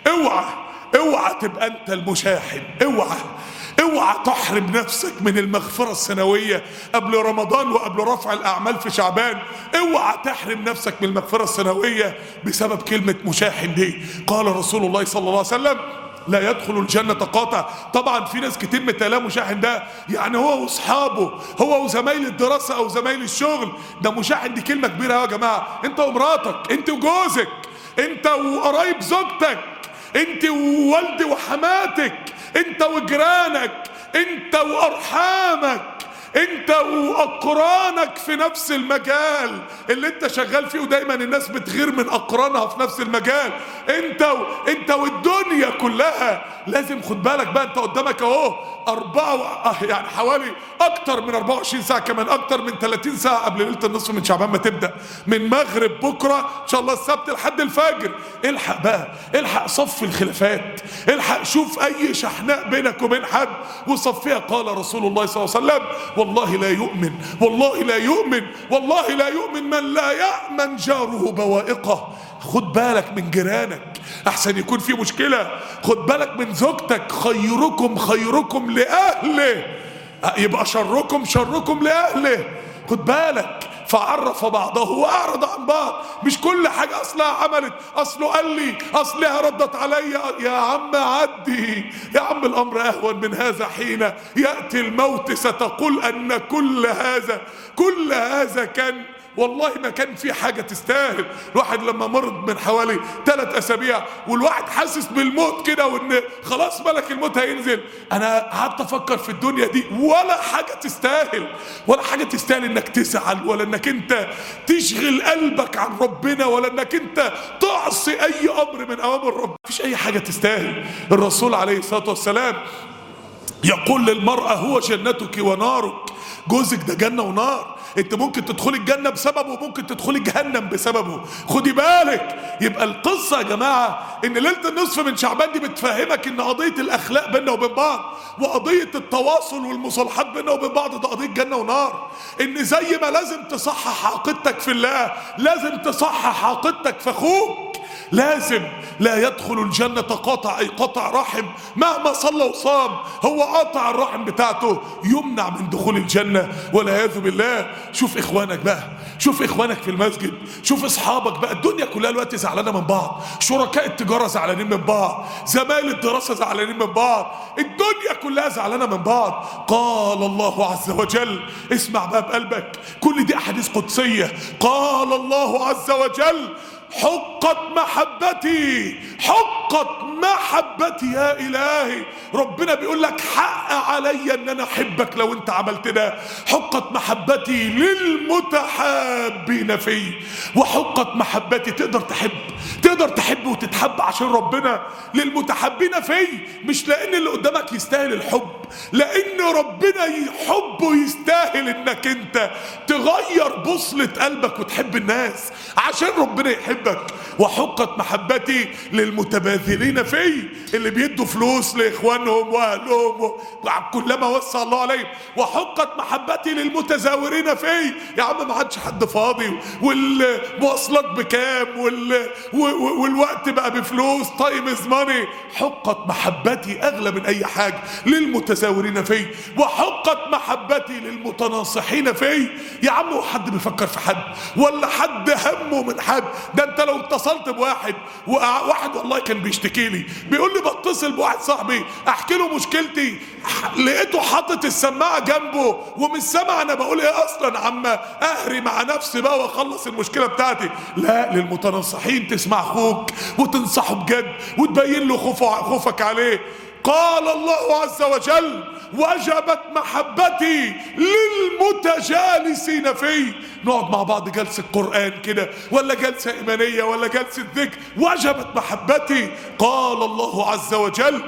اوعى تبقى أنت المشاحن، اوعى تحرم نفسك من المغفرة السنوية قبل رمضان وقبل رفع الأعمال في شعبان. اوعى تحرم نفسك من المغفرة السنوية بسبب كلمة مشاحن دي. قال رسول الله صلى الله عليه وسلم: لا يدخل الجنة قاطع. طبعا في ناس كتير متقالاه مشاحن ده يعني هو واصحابه، هو وزمايل الدراسة او زمايل الشغل. ده مشاحن دي كلمة كبيرة يا جماعة. انت ومراتك، انت وجوزك، انت وقرايب زوجتك، انت ووالد وحماتك، انت وجيرانك، انت وارحامك، انت واقرانك في نفس المجال اللي انت شغال فيه، ودايما الناس بتغير من اقرانها في نفس المجال. انت والدنيا كلها. لازم خد بالك بقى، انت قدامك اهو يعني حوالي اكتر من 24 ساعة، كمان اكتر من 30 ساعة قبل ليلة النصف من شعبان ما تبدأ، من مغرب بكرة ان شاء الله السبت لحد الفجر. الحق بقى، الحق صف الخلافات، الحق شوف اي شحناء بينك وبين حد وصفيها. قال رسول الله صلى الله عليه وسلم: والله لا يؤمن، والله لا يؤمن، والله لا يؤمن من لا يأمن جاره بوائقه. خد بالك من جيرانك احسن يكون في مشكلة. خد بالك من زوجتك، خيركم لأهله، يبقى شركم لأهله. خد بالك فعرف بعضه واعرض عن بعض. مش كل حاجة اصلها عملت، اصله قال لي، اصلها ردت عليا. يا عم عدي، يا عم الامر اهون من هذا. حين يأتي الموت ستقول ان كل هذا كان والله ما كان في حاجة تستاهل. الواحد لما مرض من حوالي 3 أسابيع والواحد حاسس بالموت كده وان خلاص ملك الموت هينزل، انا قعدت افكر في الدنيا دي ولا حاجة تستاهل، ولا حاجة تستاهل انك تزعل، ولا انك انت تشغل قلبك عن ربنا، ولا انك انت تعصي اي امر من اوامر ربنا. مفيش اي حاجة تستاهل. الرسول عليه الصلاة والسلام يقول للمرأة هو جنتك ونارك. جوزك ده جنة ونار، انت ممكن تدخلي الجنة بسببه وممكن تدخلي جهنم بسببه، خدي بالك. يبقى القصة يا جماعة ان ليلة النصف من شعبان دي بتفهمك ان قضية الاخلاق بيننا وبين بعض وقضية التواصل والمصالحات بيننا وبين بعض ده قضية جنة ونار. ان زي ما لازم تصحح عقيدتك في الله لازم تصحح عقيدتك في اخوك. لازم لا يدخل الجنة قاطع، أي قطع رحم مهما صلى وصام، هو قاطع الرحم بتاعته يمنع من دخول الجنة والعياذ بالله. شوف إخوانك بقى، شوف إخوانك في المسجد، شوف أصحابك بقى. الدنيا كلها دلوقتي زعلانة من بعض، شركاء التجارة زعلانين من بعض، زمايل الدراسة زعلانين من بعض، الدنيا كلها زعلانة من بعض. قال الله عز وجل، اسمع بقى بقلبك، كل دي أحاديث قدسية. قال الله عز وجل حقت محبتي، حقت محبتي يا إلهي. ربنا بيقول لك حق عليا ان انا احبك لو انت عملت ده. حقت محبتي للمتحابين في، وحقت محبتي تقدر تحب وتتحب عشان ربنا. للمتحابين في، مش لان اللي قدامك يستاهل الحب، لان ربنا يحبه يستاهل انك انت تغير بصلة قلبك وتحب الناس عشان ربنا يحبك. وحقت محبتي للمتباذلين في، اللي بيدوا فلوس لاخوانهم واهلهم كلما وسع الله عليهم. وحقت محبتي للمتزاورين في، يا عم ما عادش حد فاضي والمواصلات بكام والوقت بقى بفلوس، تايم از ماني. حقت محبتي اغلى من اي حاجه للمتزاورين في. وحقت محبتي للمتناصحين في. يا عم هو حد بيفكر في حد ولا حد همه من حد؟ ده انت لو اتصلت بواحد وواحد والله كان بيشتكي لي بيقول لي بتصل بواحد صاحبي احكي له مشكلتي، لقيته حاطط السماعه جنبه ومش سامع انا بقول ايه اصلا، عم اهري مع نفسي بقى واخلص المشكله بتاعتي. لا، للمتنصحين تسمع اخوك وتنصحه بجد وتبين له خوفك عليه. قال الله عز وجل وجبت محبتي للمتجالسين فيه. نقعد مع بعض جلسة قرآن كده ولا جلسة إيمانية ولا جلسة ذكر، وجبت محبتي. قال الله عز وجل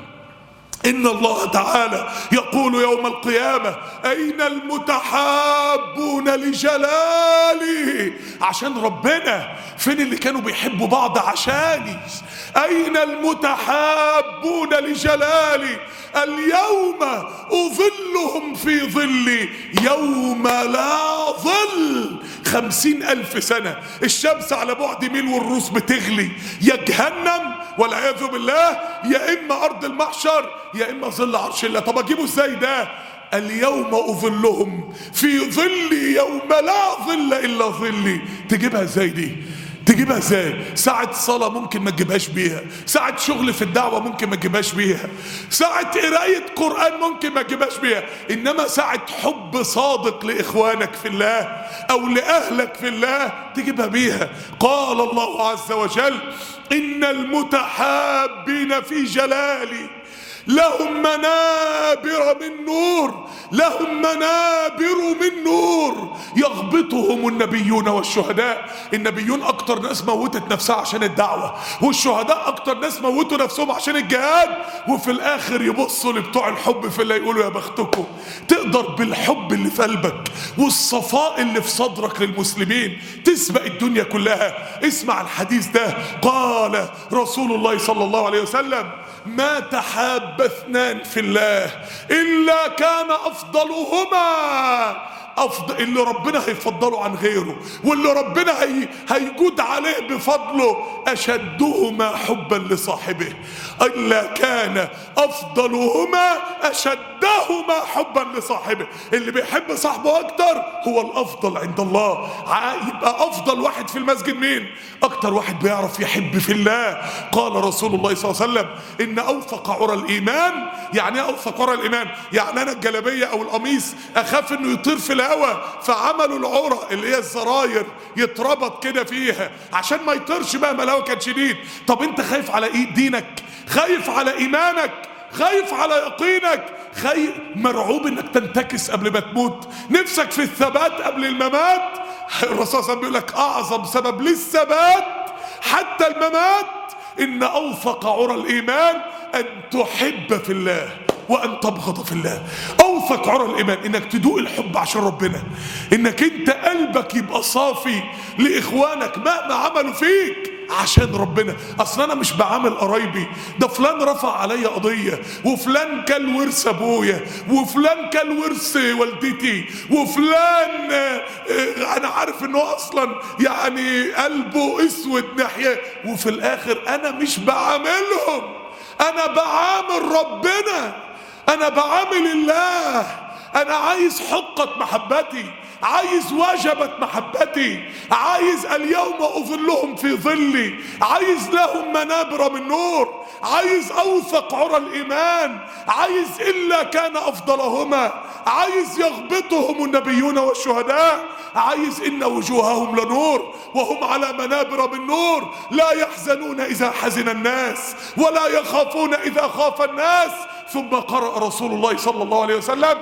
إن الله تعالى يقول يوم القيامة أين المتحابون لجلالي؟ عشان ربنا. فين اللي كانوا بيحبوا بعض عشاني؟ أين المتحابون لجلالي؟ اليوم أظلهم في ظلي يوم لا ظل. 50,000 سنة الشمس على بعد ميل والروس بتغلي، يا جهنم والعياذ بالله يا إما أرض المحشر يا إما ظل عرش الله. طب أجيبه إزاي ده؟ اليوم أظلهم في ظلي يوم لا ظل إلا ظلي. تجيبها إزاي دي؟ تجيبها ازاي؟ ساعة صلاة ممكن ما تجيبهاش بيها، ساعة شغل في الدعوة ممكن ما تجيبهاش بيها، ساعة قراية قرآن ممكن ما تجيبهاش بيها، انما ساعة حب صادق لاخوانك في الله او لاهلك في الله تجيبها بيها. قال الله عز وجل ان المتحابين في جلالي لهم منابر من نور، لهم منابر من نور يغبطهم النبيون والشهداء. النبيون اكتر ناس موتت نفسها عشان الدعوة، والشهداء اكتر ناس موتوا نفسهم عشان الجهاد، وفي الاخر يبصوا لبتوع الحب في الله يقولوا يا بختكم. تقدر بالحب اللي في قلبك والصفاء اللي في صدرك للمسلمين تسبق الدنيا كلها. اسمع الحديث ده، قال رسول الله صلى الله عليه وسلم ما تحاب اثنان في الله إلا كان أفضلهما أفضل اللي ربنا هيفضله عن غيره، واللي ربنا هيجود عليه بفضله، أشدهما حبا لصاحبه إلا كان أفضلهما أشدهما حبا لصاحبه. اللي بيحب صاحبه أكتر هو الأفضل عند الله. يبقى أفضل واحد في المسجد مين؟ أكتر واحد بيعرف يحب في الله. قال رسول الله صلى الله عليه وسلم إن أوثق عرى الإيمان. يعني ايه أوثق عرى الإيمان؟ يعني أنا الجلابية أو القميص أخاف إنه يطير في الهواء، فعملوا العرى اللي هي الزراير يتربط كده فيها عشان ما يطيرش مهما الهواء كان شديد. طب أنت خايف على دينك؟ خايف على إيمانك؟ خايف على يقينك؟ خايف مرعوب إنك تنتكس قبل ما تموت؟ نفسك في الثبات قبل الممات؟ الرسول صلى الله عليه وسلم بيقول لك أعظم سبب للثبات حتى الممات إن أوثق عرى الإيمان أن تحب في الله وأن تبغض في الله. أوثق عرى الإيمان إنك تدوق الحب عشان ربنا، إنك أنت قلبك يبقى صافي لإخوانك مهما عملوا فيك عشان ربنا. أصل أنا مش بعامل قرايبي، ده فلان رفع عليا قضية، وفلان كل ورث أبويا، وفلان كل ورث والدتي، وفلان أنا عارف إنه أصلا يعني قلبه أسود ناحية، وفي الآخر أنا مش بعاملهم، أنا بعامل ربنا، أنا بعامل الله. أنا عايز حقة محبتي، عايز وجبة محبتي، عايز اليوم أظلهم في ظلي، عايز لهم منابر من نور، عايز أوثق عرى الإيمان، عايز إلا كان أفضلهما، عايز يغبطهم النبيون والشهداء، عايز إن وجوههم لنور وهم على منابر من نور، لا يحزنون إذا حزن الناس ولا يخافون إذا خاف الناس. ثم قرأ رسول الله صلى الله عليه وسلم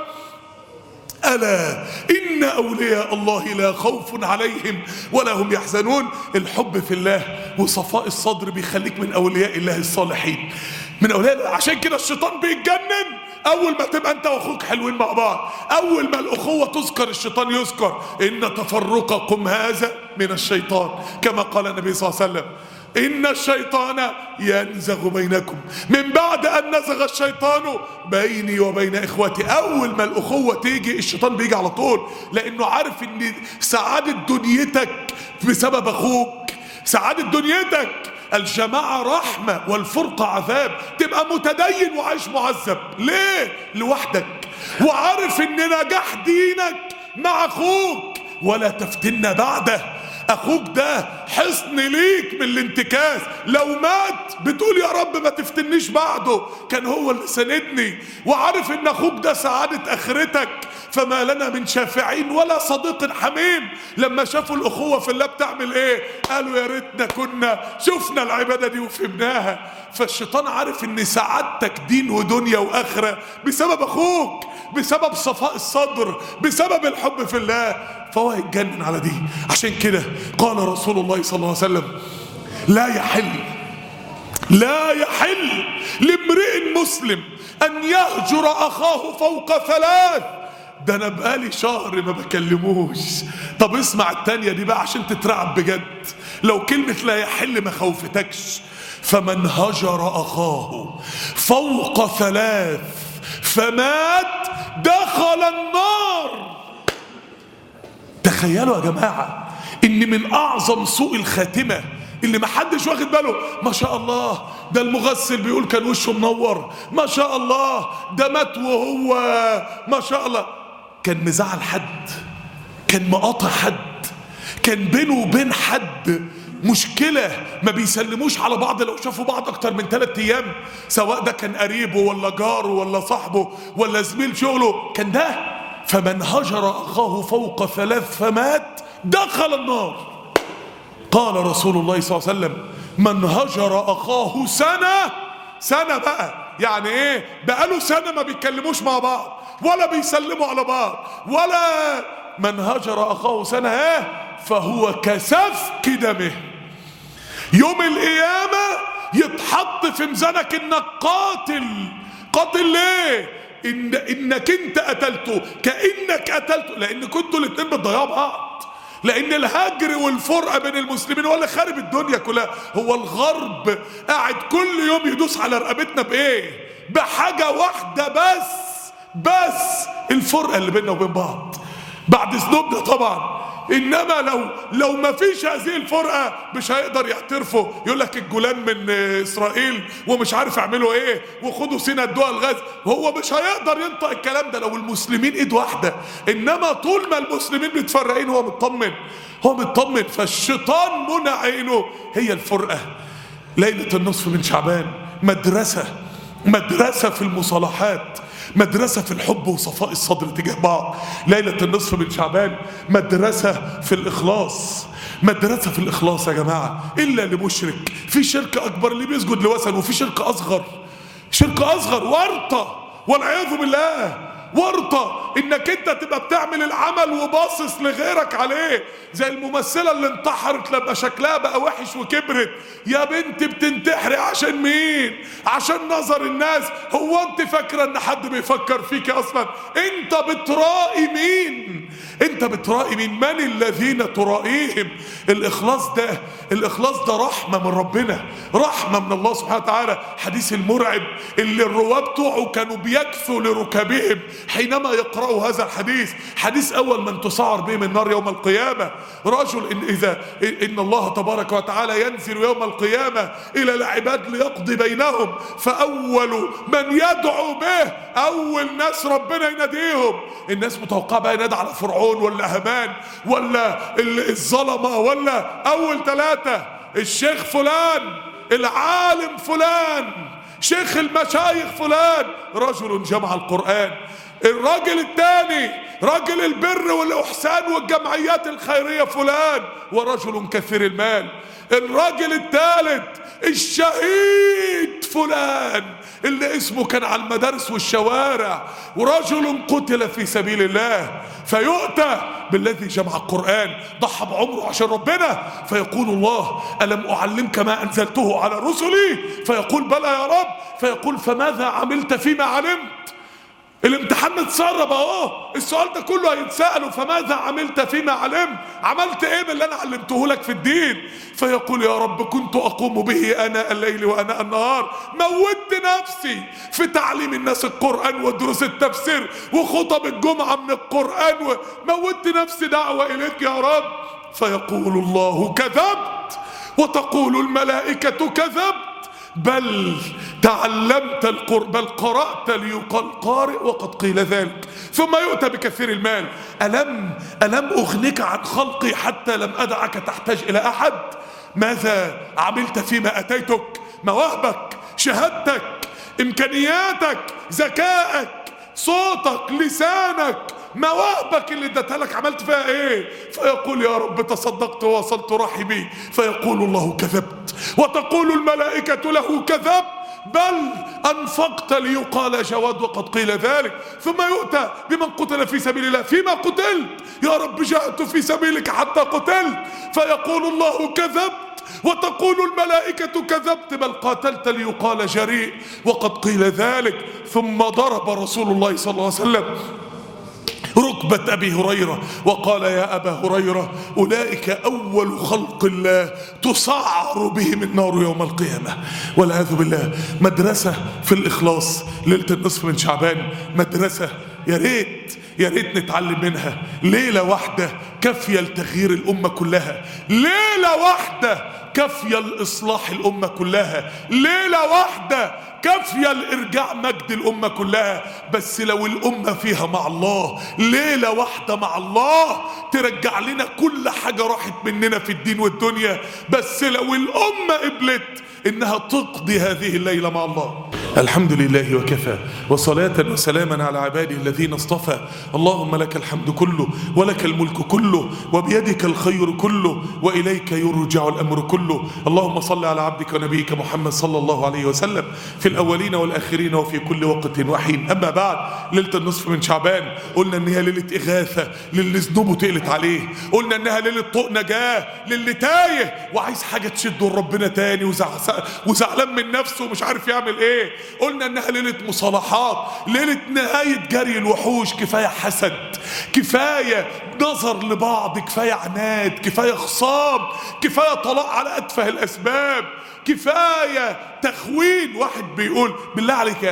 ألا إن أولياء الله لا خوف عليهم ولا هم يحزنون. الحب في الله وصفاء الصدر بيخليك من أولياء الله الصالحين، من أولياء الله. عشان كده الشيطان بيتجنن أول ما تبقى أنت وأخوك حلوين مع بعض، أول ما الأخوة تذكر الشيطان يذكر. إن تفرقكم هذا من الشيطان، كما قال النبي صلى الله عليه وسلم إن الشيطان ينزغ بينكم من بعد أن نزغ الشيطان بيني وبين إخوتي. أول ما الأخوة تيجي الشيطان بيجي على طول، لأنه عارف إن سعادة دنيتك بسبب أخوك، سعادة دنيتك. الجماعة رحمة والفرقة عذاب. تبقى متدين وعايش معذب ليه؟ لوحدك، وعارف إن نجاح دينك مع أخوك. ولا تفتنا بعده، اخوك ده حصن ليك من الانتكاس. لو مات بتقول يا رب ما تفتنيش بعده، كان هو اللي سندني. وعارف ان اخوك ده سعادة اخرتك. فما لنا من شافعين ولا صديق حميم. لما شافوا الاخوة في الله بتعمل ايه؟ قالوا يا ريتنا كنا شفنا العبادة دي وفهمناها. فالشيطان عارف ان سعادتك دين ودنيا واخرة بسبب اخوك، بسبب صفاء الصدر، بسبب الحب في الله، فهو هيتجنن على دي. عشان كده قال رسول الله صلى الله عليه وسلم لا يحل لامرئ مسلم أن يهجر أخاه فوق 3. ده أنا بقالي شهر ما بكلموش. طب اسمع التانية دي بقى عشان تترعب بجد. لو كلمة لا يحل ما خوفتكش، فمن هجر أخاه فوق 3 فمات دخل النار. تخيلوا يا جماعة ان من اعظم سوء الخاتمة اللي محدش واخد باله، ما شاء الله ده المغسل بيقول كان وشه منور، ما شاء الله ده مات وهو ما شاء الله كان مزعل حد، كان مقاطع حد، كان بينه وبين حد مشكلة، ما بيسلموش على بعض لو شافوا بعض اكتر من 3 ايام، سواء ده كان قريبه ولا جاره ولا صاحبه ولا زميل شغله، كان ده. فمن هجر أخاه فوق 3 فمات دخل النار. قال رسول الله صلى الله عليه وسلم من هجر أخاه سنة بقى يعني ايه؟ بقاله سنة ما بيتكلموش مع بعض ولا بيسلموا على بعض، ولا من هجر أخاه سنة فهو كسفك دمه. يوم القيامة يتحط في ميزانك انك قاتل ليه؟ انك انت قتلته، كأنك قتلته، لان كنتوا الاتنين بتضيعوا بعض. لان الهجر والفرقة بين المسلمين هو اللي خارب الدنيا كلها. هو الغرب قاعد كل يوم يدوس على رقبتنا بايه؟ بحاجة واحدة بس الفرقة اللي بيننا وبين بعض. بعد ذنوبنا طبعا. انما لو ما فيش هذه الفرقه مش هيقدر يعترفوا. يقول لك الجولان من اسرائيل ومش عارف يعملوا ايه، وخدوا سينا ادوها الغاز. هو مش هيقدر ينطق الكلام ده لو المسلمين ايد واحده. انما طول ما المسلمين متفرقين هو مطمن. فالشيطان منع عينه هي الفرقه. ليله النصف من شعبان مدرسه في المصالحات، مدرسة في الحب وصفاء الصدر تجاه بعض. ليلة النصف من شعبان مدرسة في الإخلاص، مدرسة في الإخلاص يا جماعة. إلا لمشرك، في شرك أكبر اللي بيسجد لوثن، وفي شرك أصغر ورطة والعياذ بالله. ورطة انك انت تبقى بتعمل العمل وباصص لغيرك عليه، زي الممثلة اللي انتحرت لما شكلها بقى وحش وكبرت. يا بنت بتنتحري عشان مين؟ عشان نظر الناس. هو انت فاكرة ان حد بيفكر فيك اصلا؟ انت بترائي مين؟ من الذين ترائيهم؟ الاخلاص ده رحمة من ربنا، رحمة من الله سبحانه وتعالى. حديث المرعب اللي الرواه بتوعه كانوا بيكثوا لركابهم حينما يقرأوا هذا الحديث. حديث أول من تسعر بهم النار يوم القيامة رجل إن الله تبارك وتعالى ينزل يوم القيامة إلى العباد ليقضي بينهم، فأول من يدعو به، أول ناس ربنا يناديهم. الناس متوقعة بقى ينادي على فرعون ولا هامان ولا الظلمة، ولا أول 3 الشيخ فلان، العالم فلان، شيخ المشايخ فلان، رجل جمع القرآن. الراجل الثاني راجل البر والإحسان والجمعيات الخيرية فلان، ورجل كثير المال. الراجل الثالث الشهيد فلان اللي اسمه كان على المدارس والشوارع، ورجل قتل في سبيل الله. فيؤتى بالذي جمع القرآن، ضحى بعمره عشان ربنا، فيقول الله ألم أعلمك ما أنزلته على رسلي؟ فيقول بلى يا رب. فيقول فماذا عملت فيما علمت؟ الامتحان متسرب اهو، السؤال ده كله هيتسأله. فماذا عملت فيما علمت؟ عملت ايه باللي انا علمته لك في الدين؟ فيقول يا رب كنت اقوم به اناء الليل واناء النهار. موت نفسي في تعليم الناس القرآن ودروس التفسير وخطب الجمعة من القرآن، موت نفسي دعوة اليك يا رب. فيقول الله كذبت، وتقول الملائكة كذبت، بل تعلمت القرآن، بل قرأت ليقال قارئ وقد قيل ذلك. ثم يؤتى بكثير المال. ألم أغنك عن خلقي حتى لم أدعك تحتاج إلى أحد؟ ماذا عملت فيما أتيتك؟ مواهبك، شهادتك، إمكانياتك، ذكائك، صوتك، لسانك، مواهبك اللي اديتها لك عملت فيها ايه؟ فيقول يا رب تصدقت ووصلت رحمي. فيقول الله كذبت، وتقول الملائكة له كذبت، بل أنفقت ليقال جواد وقد قيل ذلك. ثم يؤتى بمن قتل في سبيل الله. فيما قتلت؟ يا رب جاءت في سبيلك حتى قتلت. فيقول الله كذبت، وتقول الملائكة كذبت، بل قاتلت ليقال جريء وقد قيل ذلك. ثم ضرب رسول الله صلى الله عليه وسلم ركبة أبي هريرة وقال يا أبا هريرة أولئك أول خلق الله تسعر بهم النار يوم القيامة والعياذ بالله. مدرسة في الإخلاص. ليلة النصف من شعبان مدرسة يا ريت نتعلم منها. ليلة واحدة كافية لتغيير الأمة كلها، ليلة واحدة كافية لإصلاح الأمة كلها، ليلة واحدة كافية لإرجاع مجد الأمة كلها. بس لو الأمة فيها مع الله، ليلة واحدة مع الله ترجع لنا كل حاجة راحت مننا في الدين والدنيا. بس لو الأمة قبلت إنها تقضي هذه الليلة مع الله. الحمد لله وكفى، وصلاة وسلاما على عباده الذين اصطفى. اللهم لك الحمد كله، ولك الملك كله، وبيدك الخير كله، وإليك يرجع الأمر كله. اللهم صل على عبدك ونبيك محمد صلى الله عليه وسلم في الأولين والآخرين وفي كل وقت وحين. أما بعد، ليلة النصف من شعبان قلنا إنها ليلة إغاثة للي ذنوبه تقلت عليه، قلنا إنها ليلة طوق نجاة للي تايه وعايز حاجة تشده لربنا تاني وزعلان من نفسه ومش عارف يعمل إيه. قلنا إنها ليلة مصالحات، ليلة نهاية جري الوحوش. كفاية حسد، كفاية نظر لبعض، كفاية عناد، كفاية خصام، كفاية طلاق على أتفه الأسباب، كفاية تخوين. واحد بيقول بالله عليك يا أخي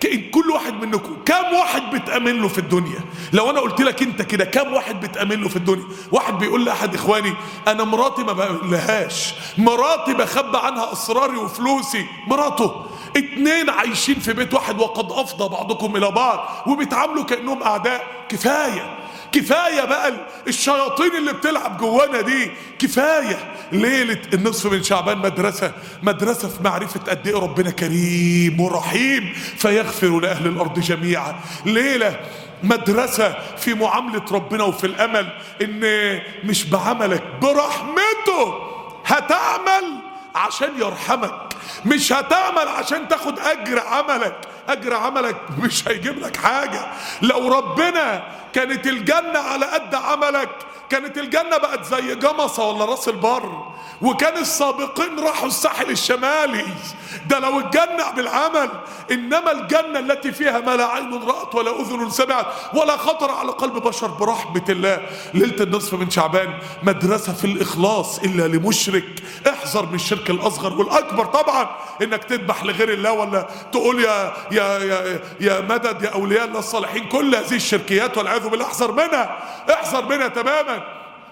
كل واحد منكم كام واحد بتأمن له في الدنيا؟ لو انا قلت لك انت كده كام واحد بتأمن له في الدنيا؟ واحد بيقول لاحد اخواني انا مراتي ما بقولهاش، مراتي بخبى عنها اسراري وفلوسي. مراته 2 عايشين في بيت واحد وقد افضى بعضكم الى بعض وبيتعاملوا كأنهم اعداء. كفاية بقى الشياطين اللي بتلعب جوانا دي. كفاية. ليلة النصف من شعبان مدرسة في معرفة قد ايه ربنا كريم ورحيم فيغفر لأهل الأرض جميعا. ليلة مدرسة في معاملة ربنا وفي الأمل إن مش بعملك، برحمته هتعمل عشان يرحمك، مش هتعمل عشان تاخد أجر عملك. أجر عملك مش هيجيب لك حاجة. لو ربنا كانت الجنة على قد عملك كانت الجنة بقت زي جمصة ولا راس البر، وكان السابقين راحوا الساحل الشمالي. ده لو الجنة بالعمل، إنما الجنة التي فيها ما لا عين رأت ولا أذن سمعت ولا خطر على قلب بشر برحمة الله. ليلة النصف من شعبان مدرسة في الإخلاص إلا لمشرك. احذر من الشرك الأصغر والأكبر طبعا، إنك تذبح لغير الله ولا تقول يا مدد يا أولياء الله الصالحين. كل هذه الشركيات والعياذ بالله احذر منها تماما.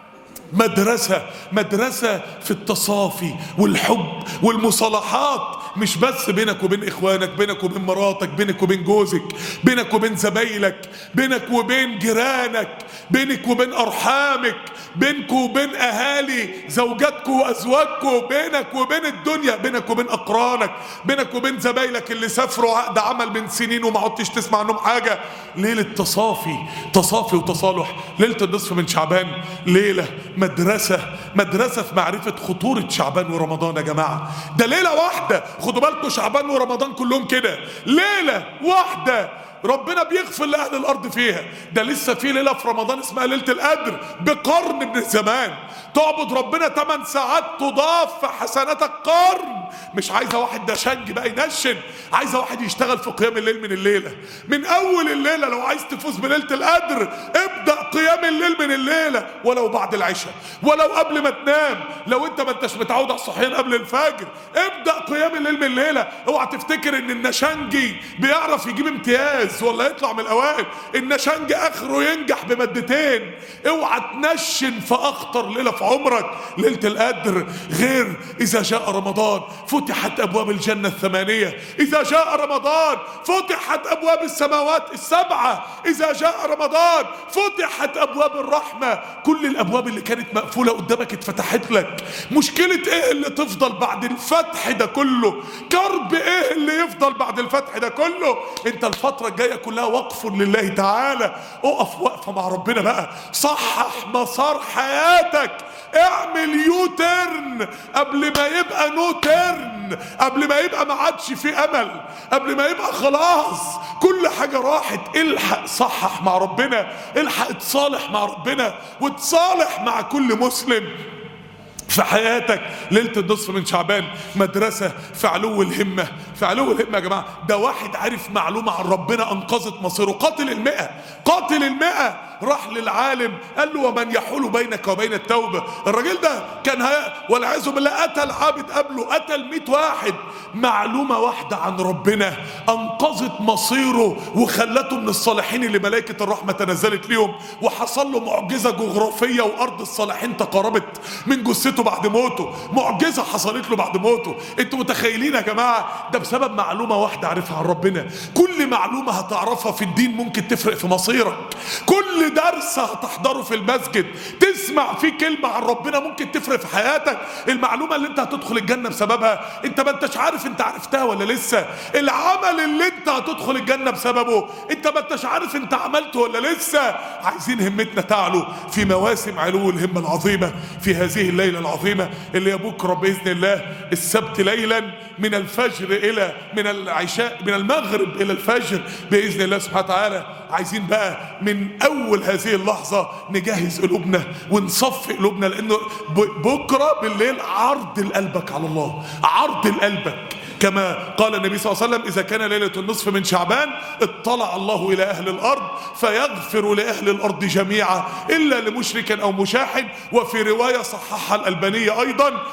مدرسة في التصافي والحب والمصالحات، مش بس بينك وبين اخوانك، بينك وبين مراتك، بينك وبين جوزك، بينك وبين زمايلك، بينك وبين جيرانك، بينك وبين ارحامك، بينك وبين اهالي زوجاتكم وازواجكم، بينك وبين الدنيا، بينك وبين اقرانك، بينك وبين زمايلك اللي سافروا عقد عمل من سنين وما عدتش تسمع عنهم حاجة. ليلة تصافي وتصالح. ليلة النصف من شعبان ليلة مدرسة في معرفة خطورة شعبان ورمضان. يا جماعة ده ليلة واحدة، خدوا بالكم شعبان ورمضان كلهم كده ليلة واحدة ربنا بيغفر لأهل الأرض فيها. ده لسه في ليلة في رمضان اسمها ليلة القدر بقرن من الزمان، تعبد ربنا 8 ساعات تضاف في حسناتك قرن. مش عايزة واحد ده شنج بقى ينشن، عايزة واحد يشتغل في قيام الليل من الليلة، من أول الليلة. لو عايز تفوز بليلة القدر ابدأ قيام الليل من الليلة، ولو بعد العشاء، ولو قبل ما تنام. لو انت ما انتش متعود على الصحيان قبل الفجر ابدأ قيام الليل من الليلة. اوعى تفتكر ان النشنجي بيعرف يجيب امتياز ولا يطلع من الاوائل. النشنج اخره ينجح بمادتين. اوعى تنشن في اخطر ليله في عمرك ليله القدر. غير اذا جاء رمضان فتحت ابواب الجنه 8، اذا جاء رمضان فتحت ابواب السماوات 7، اذا جاء رمضان فتحت ابواب الرحمه. كل الابواب اللي كانت مقفوله قدامك اتفتحت لك. مشكله ايه اللي تفضل بعد الفتح ده كله؟ كرب ايه اللي يفضل بعد الفتح ده كله؟ انت الفتره الجايه كلها وقف لله تعالى. اقف وقفه مع ربنا بقى، صحح مسار حياتك، اعمل يوترن قبل ما يبقى نو ترن، قبل ما يبقى ما عادش في امل، قبل ما يبقى خلاص كل حاجه راحت. الحق صحح مع ربنا، الحق تصالح مع ربنا وتصالح مع كل مسلم في حياتك. ليلة النصف من شعبان مدرسة في علو الهمة. يا جماعة ده واحد عارف معلومة عن ربنا أنقذت مصيره. قاتل المئة راح للعالم قال له ومن يحول بينك وبين التوبة. الراجل ده كان والعياذ بالله قتل عابد قبله، قتل 100 واحد. معلومة واحدة عن ربنا أنقذت مصيره وخلته من الصالحين اللي ملائكة الرحمة تنزلت ليهم، وحصل له معجزة جغرافية وأرض الصالحين تقاربت من جثته بعد موته. معجزة حصلت له بعد موته. انتوا متخيلين يا جماعة؟ ده بسبب معلومة واحدة عارفها عن ربنا. كل معلومة هتعرفها في الدين ممكن تفرق في مصيرك. كل درس هتحضره في المسجد تسمع فيه كلمة عن ربنا ممكن تفرق في حياتك. المعلومة اللي انت هتدخل الجنة بسببها انت ما انتش عارف انت عرفتها ولا لسه. العمل اللي انت هتدخل الجنة بسببه انت ما انتش عارف انت عملته ولا لسه. عايزين همتنا تعلو في مواسم علو الهمة العظيمة في هذه الليلة العظيمة اللي هي بكرة بإذن الله السبت ليلا من الفجر إلى من العشاء، من المغرب إلى الفجر بإذن الله سبحانه وتعالى. عايزين بقى من أول هذه اللحظة نجهز قلوبنا ونصفي قلوبنا، لأنه بكرة بالليل عرض لقلبك على الله، عرض لقلبك. كما قال النبي صلى الله عليه وسلم: إذا كان ليلة النصف من شعبان اطلع الله إلى أهل الأرض فيغفر لأهل الأرض جميعا إلا لمشرك أو مشاحن. وفي رواية صححها الألباني أيضا: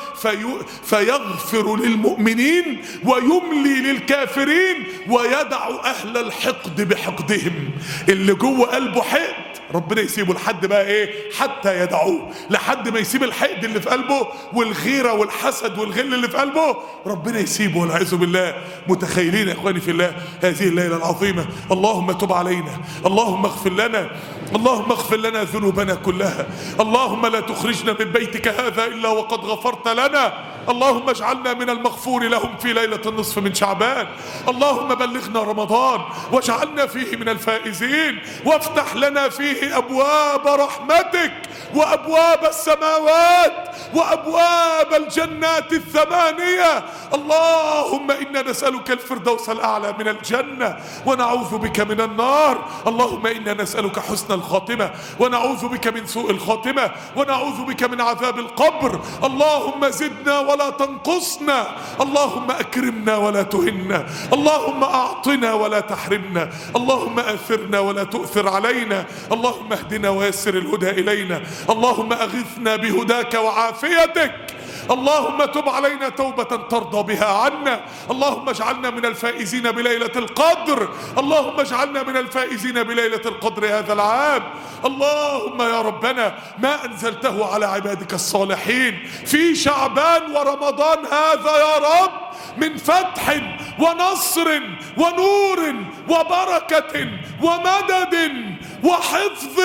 فيغفر للمؤمنين ويملي للكافرين ويدع أهل الحقد بحقدهم. اللي جوه قلبه حقد ربنا يسيبه لحد بقى ايه؟ حتى يدعوه، لحد ما يسيب الحقد اللي في قلبه والغيرة والحسد والغل اللي في قلبه، ربنا يسيبه والعياذ بالله. متخيلين يا اخواني في الله هذه الليلة العظيمة؟ اللهم تب علينا، اللهم اغفر لنا، اللهم اغفر لنا ذنوبنا كلها، اللهم لا تخرجنا من بيتك هذا إلا وقد غفرت لنا، اللهم اجعلنا من المغفور لهم في ليلة النصف من شعبان، اللهم بلغنا رمضان واجعلنا فيه من الفائزين، وافتح لنا فيه أبواب رحمتك وأبواب السماوات وأبواب الجنات الثمانية. اللهم إنا نسألك الفردوس الأعلى من الجنة ونعوذ بك من النار. اللهم إنا نسألك حسن الخاتمة ونعوذ بك من سوء الخاتمة ونعوذ بك من عذاب القبر. اللهم زدنا ولا تنقصنا، اللهم أكرمنا ولا تهنا، اللهم أعطنا ولا تحرمنا، اللهم آثرنا ولا تؤثر علينا، اللهم اهدنا ويسر الهدى إلينا، اللهم أغثنا بهداك وعافيتك، اللهم تب علينا توبة ترضى بها عنا، اللهم اجعلنا من الفائزين بليلة القدر، اللهم اجعلنا من الفائزين بليلة القدر هذا العام. اللهم يا ربنا ما أنزلته على عبادك الصالحين في شعبان ورمضان هذا يا رب من فتح ونصر ونور وبركة ومدد وحفظ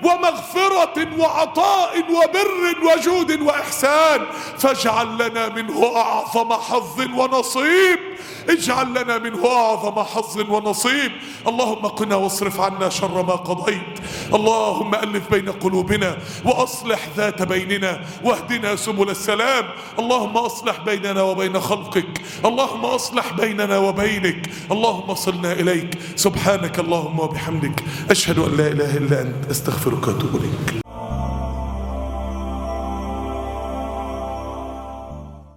ومغفرة وعطاء وبر وجود وإحسان، فاجعل لنا منه أعظم حظ ونصيب، اجعل لنا منه أعظم حظ ونصيب. اللهم قنا واصرف عنا شر ما قضيت، اللهم ألف بين قلوبنا وأصلح ذات بيننا واهدنا سبل السلام، اللهم أصلح بيننا وبين خلقك، اللهم أصلح بيننا وبينك، اللهم صلنا إليك. سبحانك اللهم وبحمدك، أشهد أن لا إله إلا أنت، أستغفرك وأتوب إليك.